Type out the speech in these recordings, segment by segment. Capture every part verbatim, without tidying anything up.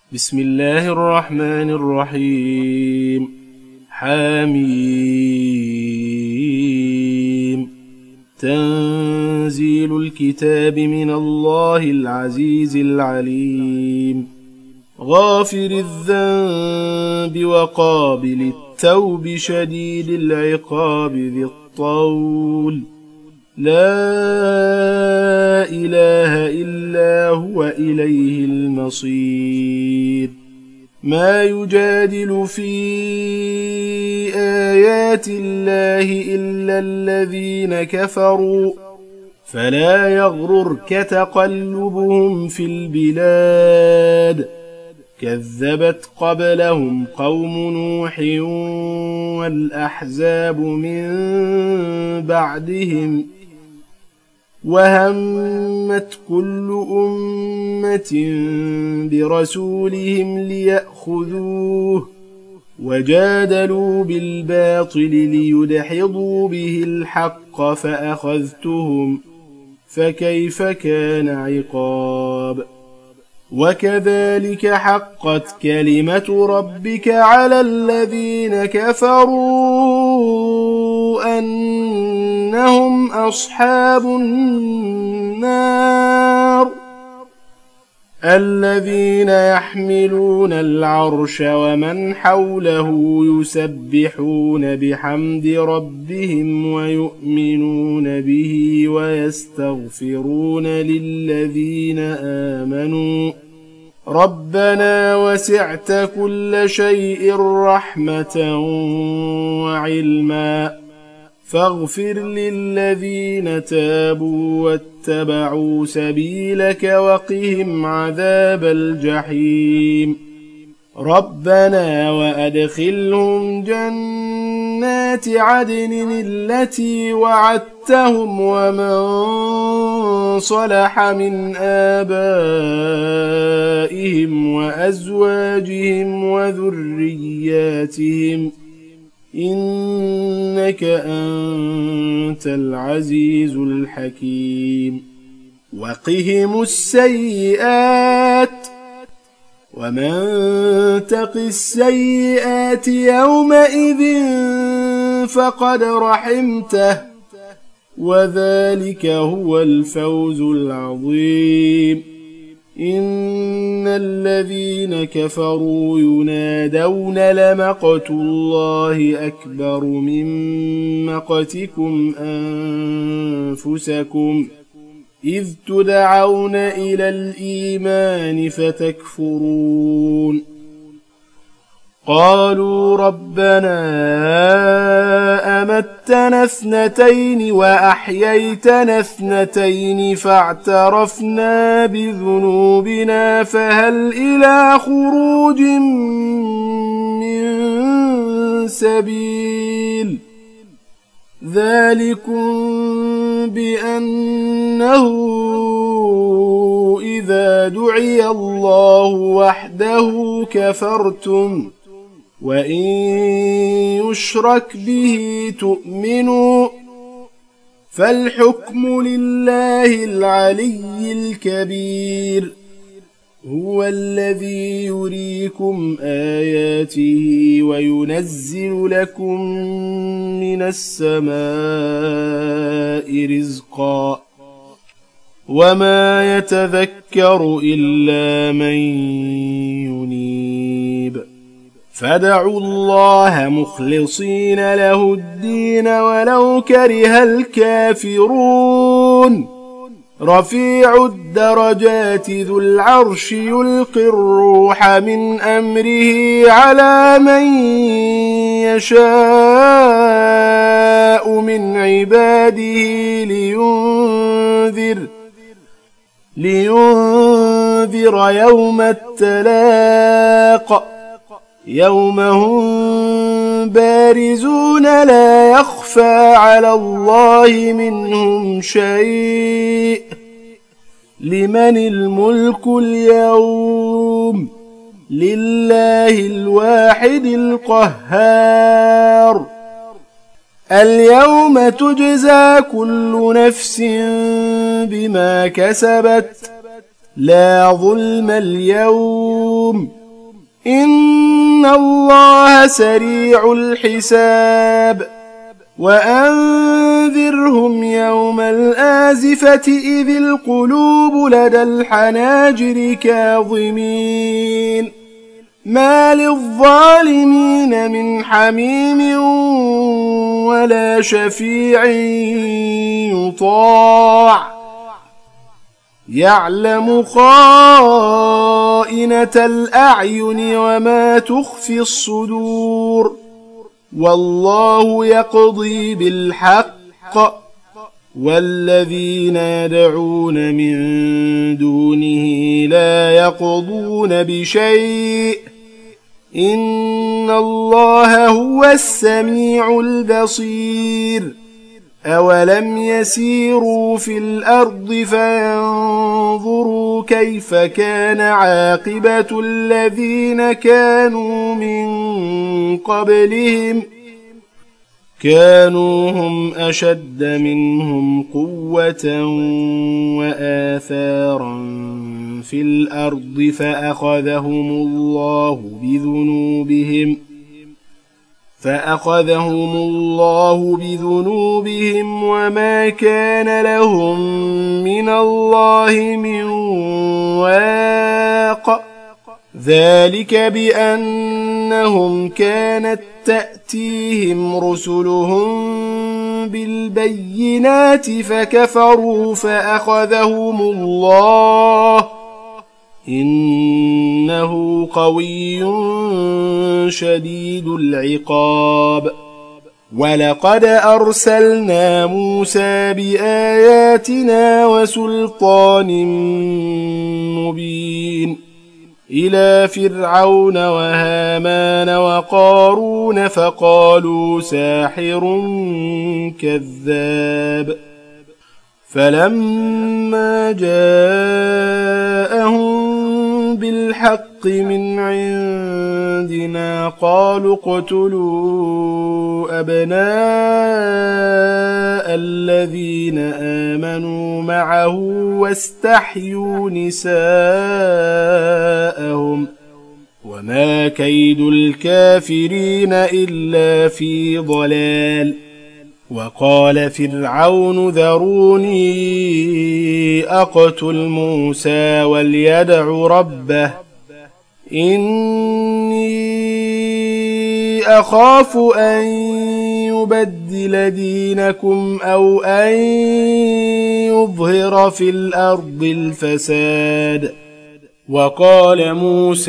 بسم الله الرحمن الرحيم. حميم. تنزيل الكتاب من الله العزيز العليم. غافر الذنب وقابل التوب شديد العقاب ذي الطول. لا إله إلا هو إليه المصير. ما يجادل في آيات الله إلا الذين كفروا فلا يغررك تقلبهم في البلاد. كذبت قبلهم قوم نوح والأحزاب من بعدهم وهمت كل أمة برسولهم ليأخذوه وجادلوا بالباطل ليدحضوا به الحق فأخذتهم فكيف كان عقاب. وكذلك حقت كلمة ربك على الذين كفروا أنهم أصحاب النار. الذين يحملون العرش ومن حوله يسبحون بحمد ربهم ويؤمنون به ويستغفرون للذين آمنوا ربنا وسعت كل شيء رحمة وعلما فاغفر للذين تابوا واتبعوا سبيلك وقهم عذاب الجحيم. ربنا وأدخلهم جنات عدن التي وعدتهم ومن صلح من آبائهم وأزواجهم وذرياتهم إنك أنت العزيز الحكيم. وقهم السيئات ومن تق السيئات يومئذ فقد رحمته وذلك هو الفوز العظيم. إن الذين كفروا ينادون لمقت الله أكبر من مقتكم أنفسكم إذ تدعون إلى الإيمان فتكفرون. قالوا ربنا أمتنا اثنتين وأحييتنا اثنتين فاعترفنا بذنوبنا فهل إلى خروج من سبيل. ذلكم بأنه إذا دعي الله وحده كفرتم وإن يشرك به تؤمنوا فالحكم لله العلي الكبير. هو الذي يريكم آياته وينزل لكم من السماء رزقا وما يتذكر إلا من ينيب. فادعوا الله مخلصين له الدين ولو كره الكافرون. رفيع الدرجات ذو العرش يلقي الروح من أمره على من يشاء من عباده لينذر لينذر يوم التلاق يوم هم بارزون لا يخفى على الله منهم شيء. لمن الملك اليوم لله الواحد القهار. اليوم تجزى كل نفس بما كسبت لا ظلم اليوم النجوم إن الله سريع الحساب وأنذرهم يوم الآزفة إذ القلوب لدى الحناجر كاظمين ما للظالمين من حميم ولا شفيع يطاع يعلم خائنة الأعين وما تخفي الصدور والله يقضي بالحق والذين يدعون من دونه لا يقضون بشيء إن الله هو السميع البصير أولم يسيروا في الأرض فينظروا كيف كان عاقبة الذين كانوا من قبلهم كانوا هم أشد منهم قوة وآثارا في الأرض فأخذهم الله بذنوبهم فأخذهم الله بذنوبهم وما كان لهم من الله من واق ذلك بأنهم كانت تأتيهم رسلهم بالبينات فكفروا فأخذهم الله إنه قوي شديد العقاب ولقد أرسلنا موسى بآياتنا وسلطان مبين إلى فرعون وهامان وقارون فقالوا ساحر كذاب فلما جاءهم بالحق من عندنا قالوا اقتلوا أبناء الذين آمنوا معه واستحيوا نساءهم وما كيد الكافرين إلا في ضلال وقال فرعون ذروني أقتل موسى وليدع ربه إني أخاف أن يبدل دينكم أو أن يظهر في الأرض الفساد وقال موسى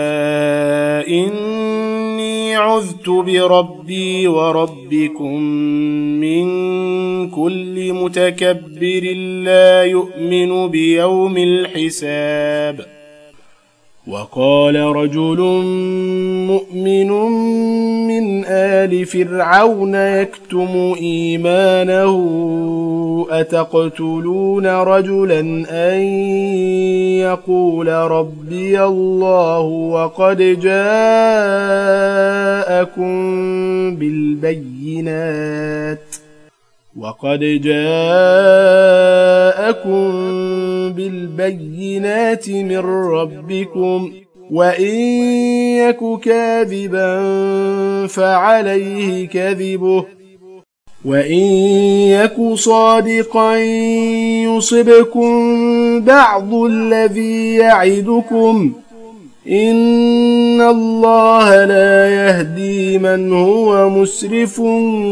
إني عذت بربي وربكم من كل متكبر لا يؤمن بيوم الحساب وقال رجل مؤمن من آل فرعون يكتم إيمانه أتقتلون رجلا أن يقول ربي الله وقد جاءكم بالبينات وقد جاءكم بالبينات من ربكم وإن يك كاذبا فعليه كذبه وإن يك صادقا يصبكم بعض الذي يعدكم إن الله لا يهدي من هو مسرف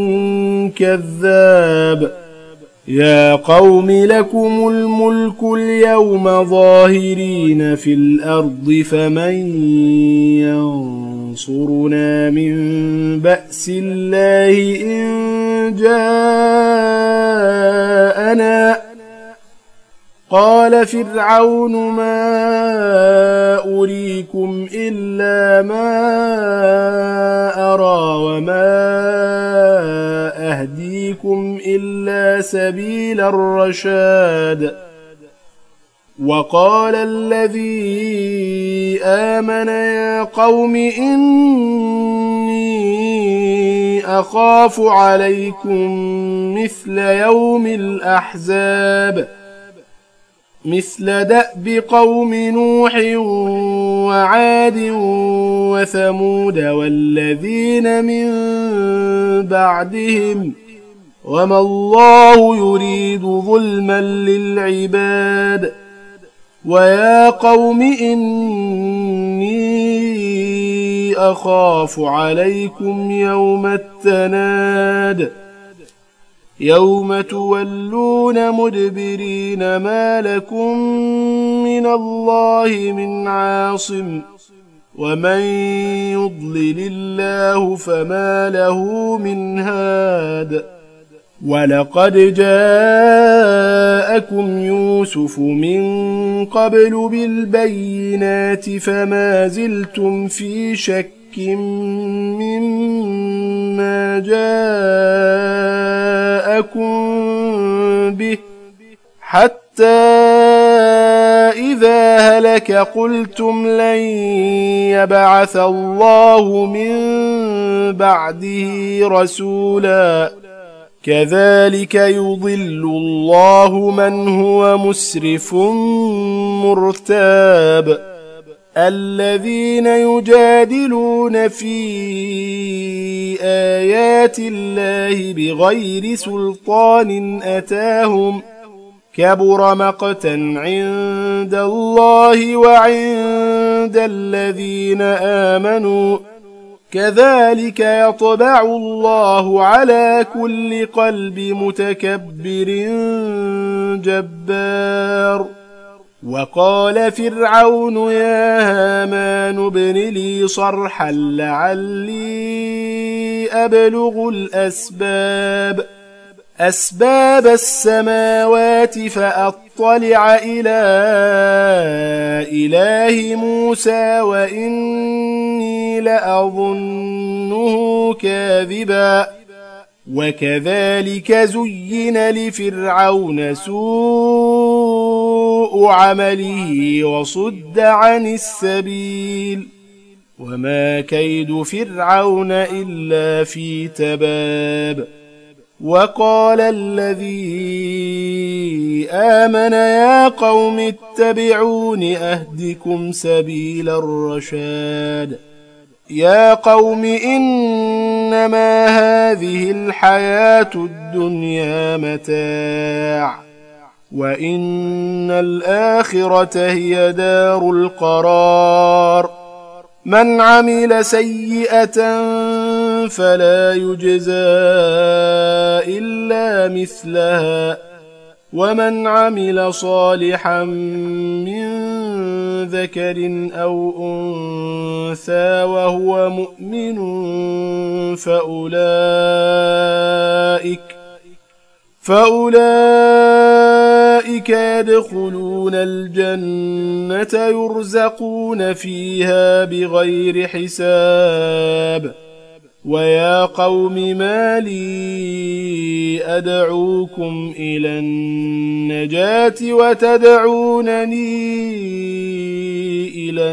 كذاب يا قوم لكم الملك اليوم ظاهرين في الأرض فمن ينصرنا من بأس الله إن جاءنا قال فرعون ما أريكم إلا ما أرى وما أهديكم إلا سبيل الرشاد وقال الذي آمن يا قوم إني أخاف عليكم مثل يوم الأحزاب مثل دأب قوم نوح وعاد وثمود والذين من بعدهم وما الله يريد ظلما للعباد ويا قوم إني أخاف عليكم يوم التناد يوم تولون مدبرين ما لكم من الله من عاصم ومن يضلل الله فما له من هاد ولقد جاءكم يوسف من قبل بالبينات فما زلتم في شك مما جاءكم به حتى إذا هلك قلتم لن يبعث الله من بعده رسولا كذلك يضل الله من هو مسرف مرتاب الذين يجادلون في آيات الله بغير سلطان أتاهم كبر مقتا عند الله وعند الذين آمنوا كذلك يطبع الله على كل قلب متكبر جبار وقال فرعون يا هامان ابن لي صرحا لعلي أبلغ الأسباب أسباب السماوات فأطلع إلى إله موسى وإني لأظنه كاذبا وكذلك زين لفرعون سوء عمله وصد عن السبيل وما كيد فرعون إلا في تباب وقال الذي آمن يا قوم اتبعون أهدكم سبيل الرشاد يا قوم إنما هذه الحياة الدنيا متاع وإن الآخرة هي دار القرار من عمل سيئة فلا يجزى إلا مثلها ومن عمل صالحا من ذكر أو أنثى وهو مؤمن فأولئك فأولئك يدخلون الجنة يرزقون فيها بغير حساب ويا قوم ما لي أدعوكم إلى النجاة وتدعونني إلى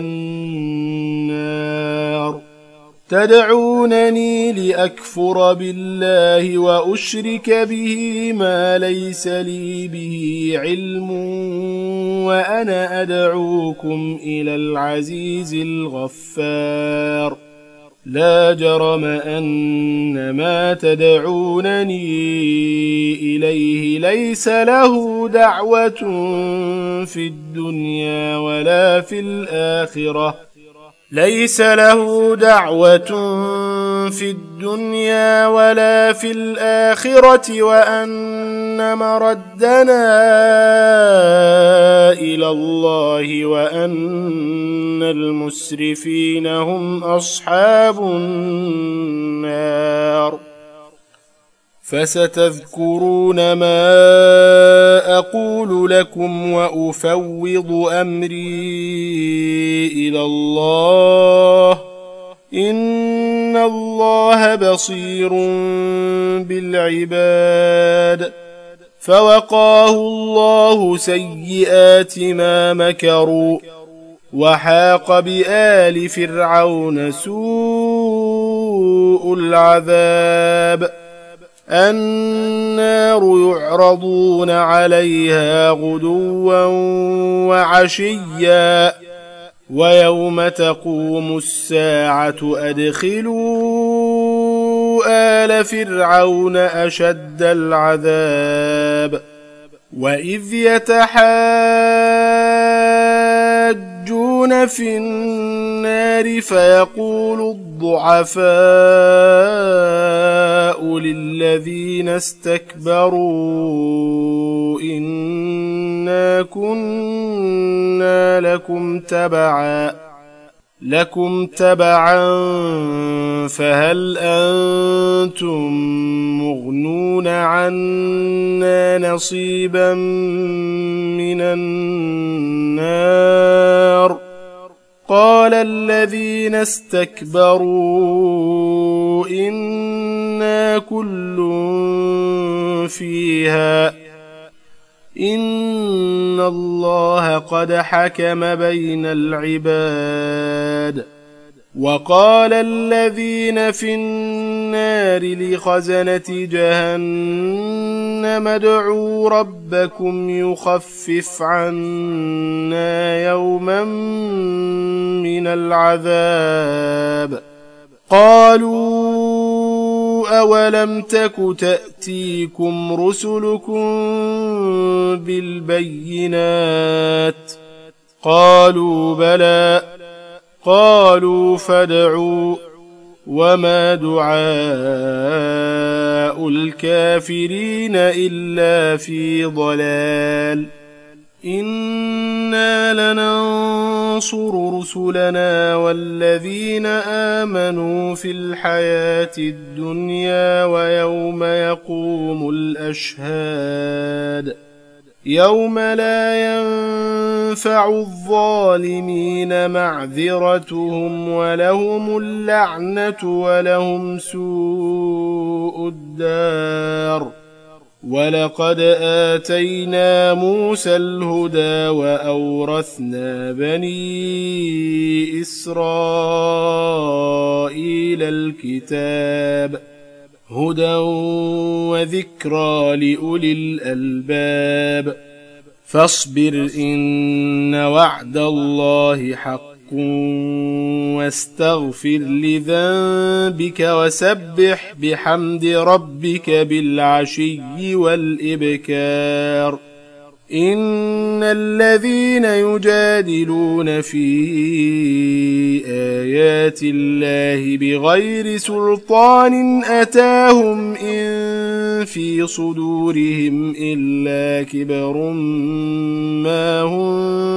النار تدعونني لأكفر بالله وأشرك به ما ليس لي به علم وأنا أدعوكم إلى العزيز الغفار لا جرم أن ما تدعونني إليه ليس له دعوة في الدنيا ولا في الآخرة ليس له دعوة في الدنيا ولا في الآخرة وأن مردنا إلى الله وأن المسرفين هم أصحاب النار فستذكرون ما أقول لكم وأفوض أمري إلى الله إن الله بصير بالعباد فوقاه الله سيئات ما مكروا وحاق بآل فرعون سوء العذاب النار يعرضون عليها غدوا وعشيا ويوم تقوم الساعة أدخلوا آل فرعون أشد العذاب وإذ يتحاجون في النار فيقول الضعفاء للذين استكبروا إنا كنا لكم تبعا لكم تبعا فهل أنتم مغنون عنا نصيبا من النار قال الذين استكبروا إنا كل فيها إن الله قد حكم بين العباد وقال الذين في النار لخزنة جهنم ادعوا ربكم يخفف عنا يوما من العذاب قالوا أولم تك تأتيكم رسلكم بالبينات قالوا بلى قالوا فادعوا وما دعاء الكافرين إلا في ضلال إنا لننصر رسلنا والذين آمنوا في الحياة الدنيا ويوم يقوم الأشهاد يوم لا ينفع الظالمين معذرتهم ولهم اللعنة ولهم سوء الدار ولقد آتينا موسى الهدى وأورثنا بني إسرائيل الكتاب هدى وذكرى لأولي الألباب فاصبر إن وعد الله حق واستغفر لذنبك وسبح بحمد ربك بالعشي والإبكار إن الذين يجادلون في آيات الله بغير سلطان أتاهم إن في صدورهم إلا كبر ما هم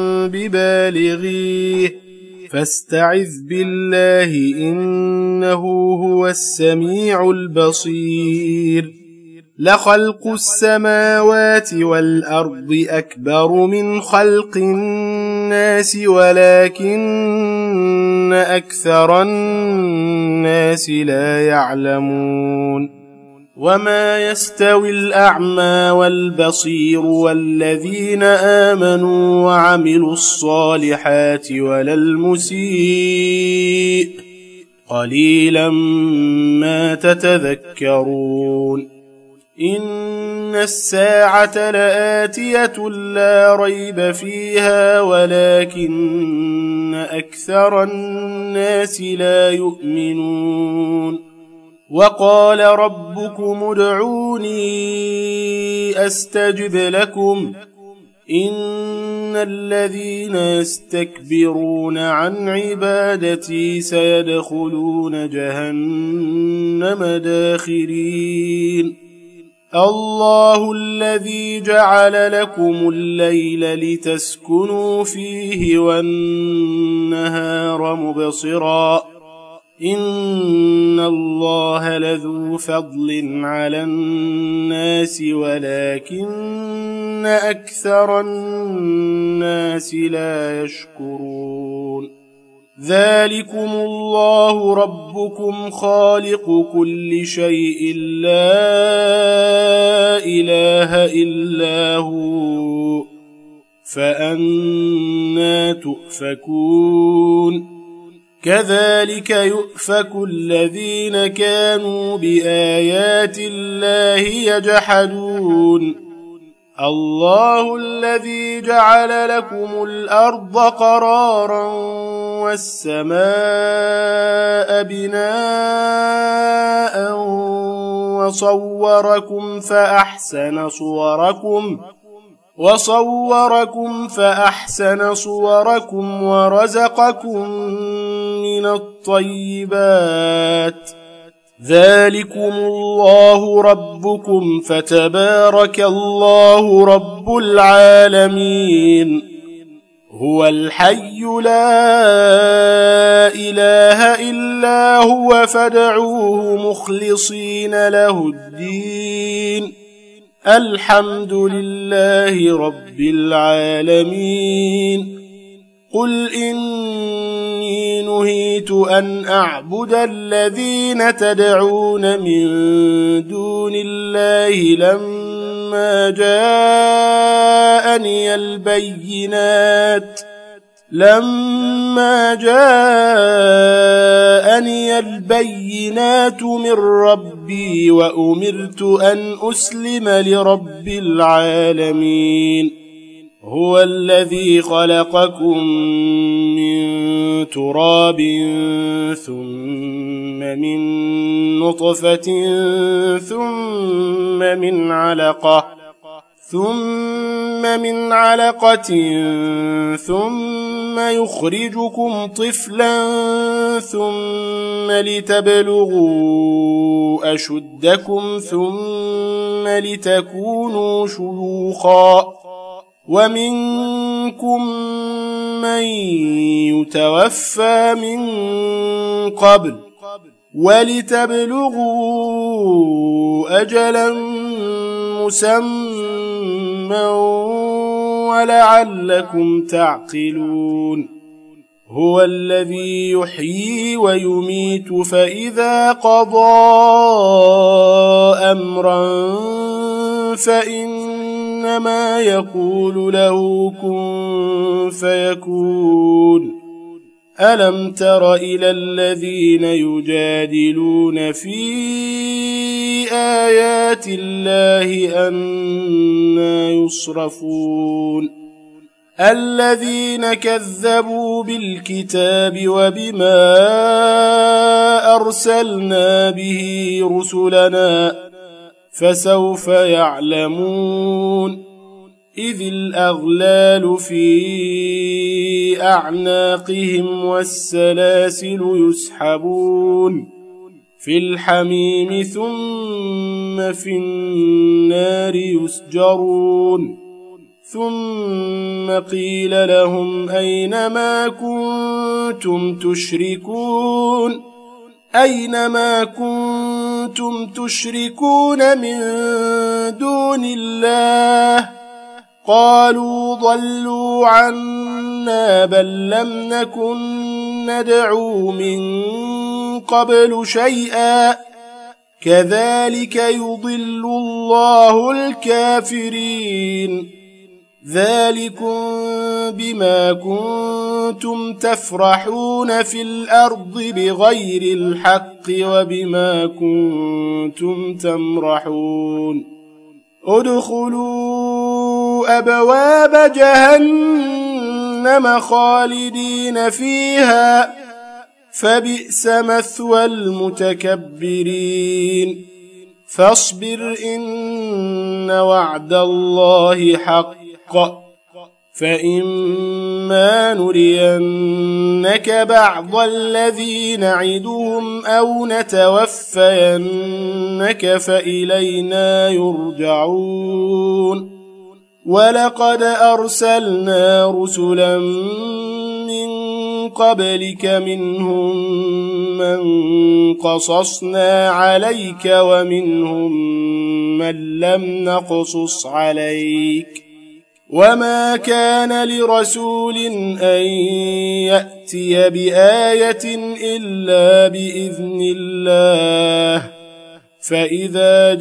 ببالغيه فاستعذ بالله إنه هو السميع البصير لخلق السماوات والأرض أكبر من خلق الناس ولكن أكثر الناس لا يعلمون وما يستوي الأعمى والبصير والذين آمنوا وعملوا الصالحات ولا المسيء قليلا ما تتذكرون إن الساعة لآتية لا ريب فيها ولكن أكثر الناس لا يؤمنون وقال ربكم ادعوني أستجب لكم إن الذين يستكبرون عن عبادتي سيدخلون جهنم داخرين الله الذي جعل لكم الليل لتسكنوا فيه والنهار مبصرا إن الله لذو فضل على الناس ولكن أكثر الناس لا يشكرون ذلكم الله ربكم خالق كل شيء لا إله إلا هو فأنى تؤفكون كذلك يؤفك الذين كانوا بآيات الله يجحدون الله الذي جعل لكم الأرض قرارا والسماء بناء وصوركم فأحسن صوركم وصوركم فأحسن صوركم ورزقكم من الطيبات ذلكم الله ربكم فتبارك الله رب العالمين هو الحي لا إله إلا هو فادعوه مخلصين له الدين الحمد لله رب العالمين قل إني نهيت أن أعبد الذين تدعون من دون الله لما جاءني البينات لما جاءني البينات من ربي وأمرت أن أسلم لرب العالمين هو الذي خلقكم من تراب ثم من نطفة ثم من علقة ثم من علقة ثم يخرجكم طفلا ثم لتبلغوا أشدكم ثم لتكونوا شيوخا ومنكم من يتوفى من قبل ولتبلغوا أجلا مسمى ولعلكم تعقلون هو الذي يحيي ويميت فإذا قضى أمرا فإنما يقول له كن فيكون ألم تر إلى الذين يجادلون في آيات الله أنى يصرفون الذين كذبوا بالكتاب وبما أرسلنا به رسلنا فسوف يعلمون إذ الأغلال في أعناقهم والسلاسل يسحبون في الحميم ثم في النار يسجرون ثم قيل لهم أين ما كنتم تشركون أين ما كنتم تشركون من دون الله قالوا ضلوا عنا بل لم نكن ندعو من قبل شيئا كذلك يضل الله الكافرين ذلكم بما كنتم تفرحون في الأرض بغير الحق وبما كنتم تمرحون ادخلوا أبواب جهنم خالدين فيها فبئس مثوى المتكبرين فاصبر إن وعد الله حق فإما نرينك بعض الذي نعدهم أو نتوفينك فإلينا يرجعون ولقد أرسلنا رسلا من قبلك منهم من قصصنا عليك ومنهم من لم نقصص عليك وما كان لرسول أن يأتي بآية إلا بإذن الله فإذا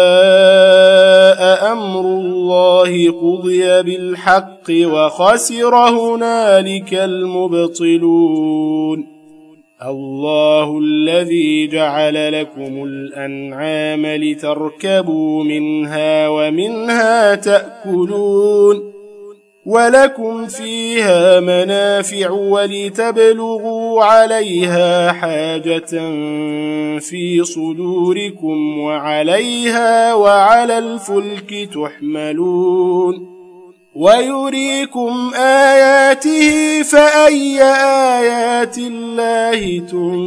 جاء أمر الله قضي بالحق وخسر هنالك المبطلون الله الذي جعل لكم الأنعام لتركبوا منها ومنها تأكلون ولكم فيها منافع ولتبلغوا عليها حاجة في صدوركم وعليها وعلى الفلك تحملون ويريكم آياته فأي آيات الله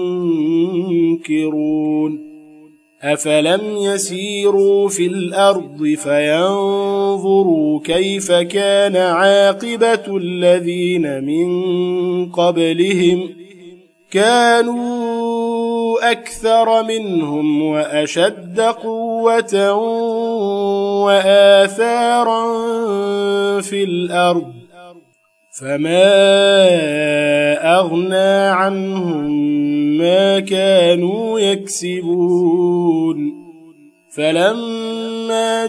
تنكرون أفلم يسيروا في الأرض فينظروا كيف كان عاقبة الذين من قبلهم كانوا أكثر منهم وأشد قوة وآثارا في الأرض فما أغنى عنهم ما كانوا يكسبون فلما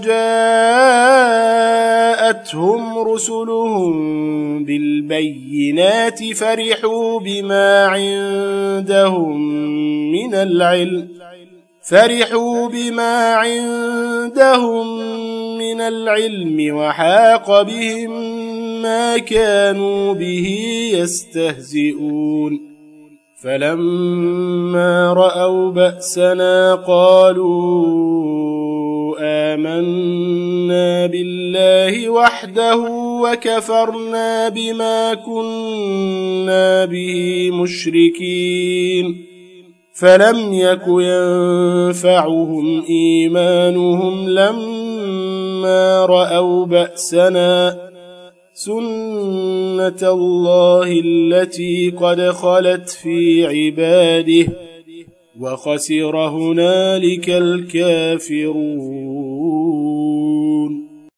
جاءتهم رسلهم بالبينات فرحوا بما عندهم من العلم فرحوا بما عندهم من العلم وحاق بهم ما كانوا به يستهزئون فلما رأوا بأسنا قالوا آمنا بالله وحده وكفرنا بما كنا به مشركين فلم يك ينفعهم إيمانهم لما رأوا بأسنا سنة الله التي قد خلت في عباده وخسر هنالك الكافرون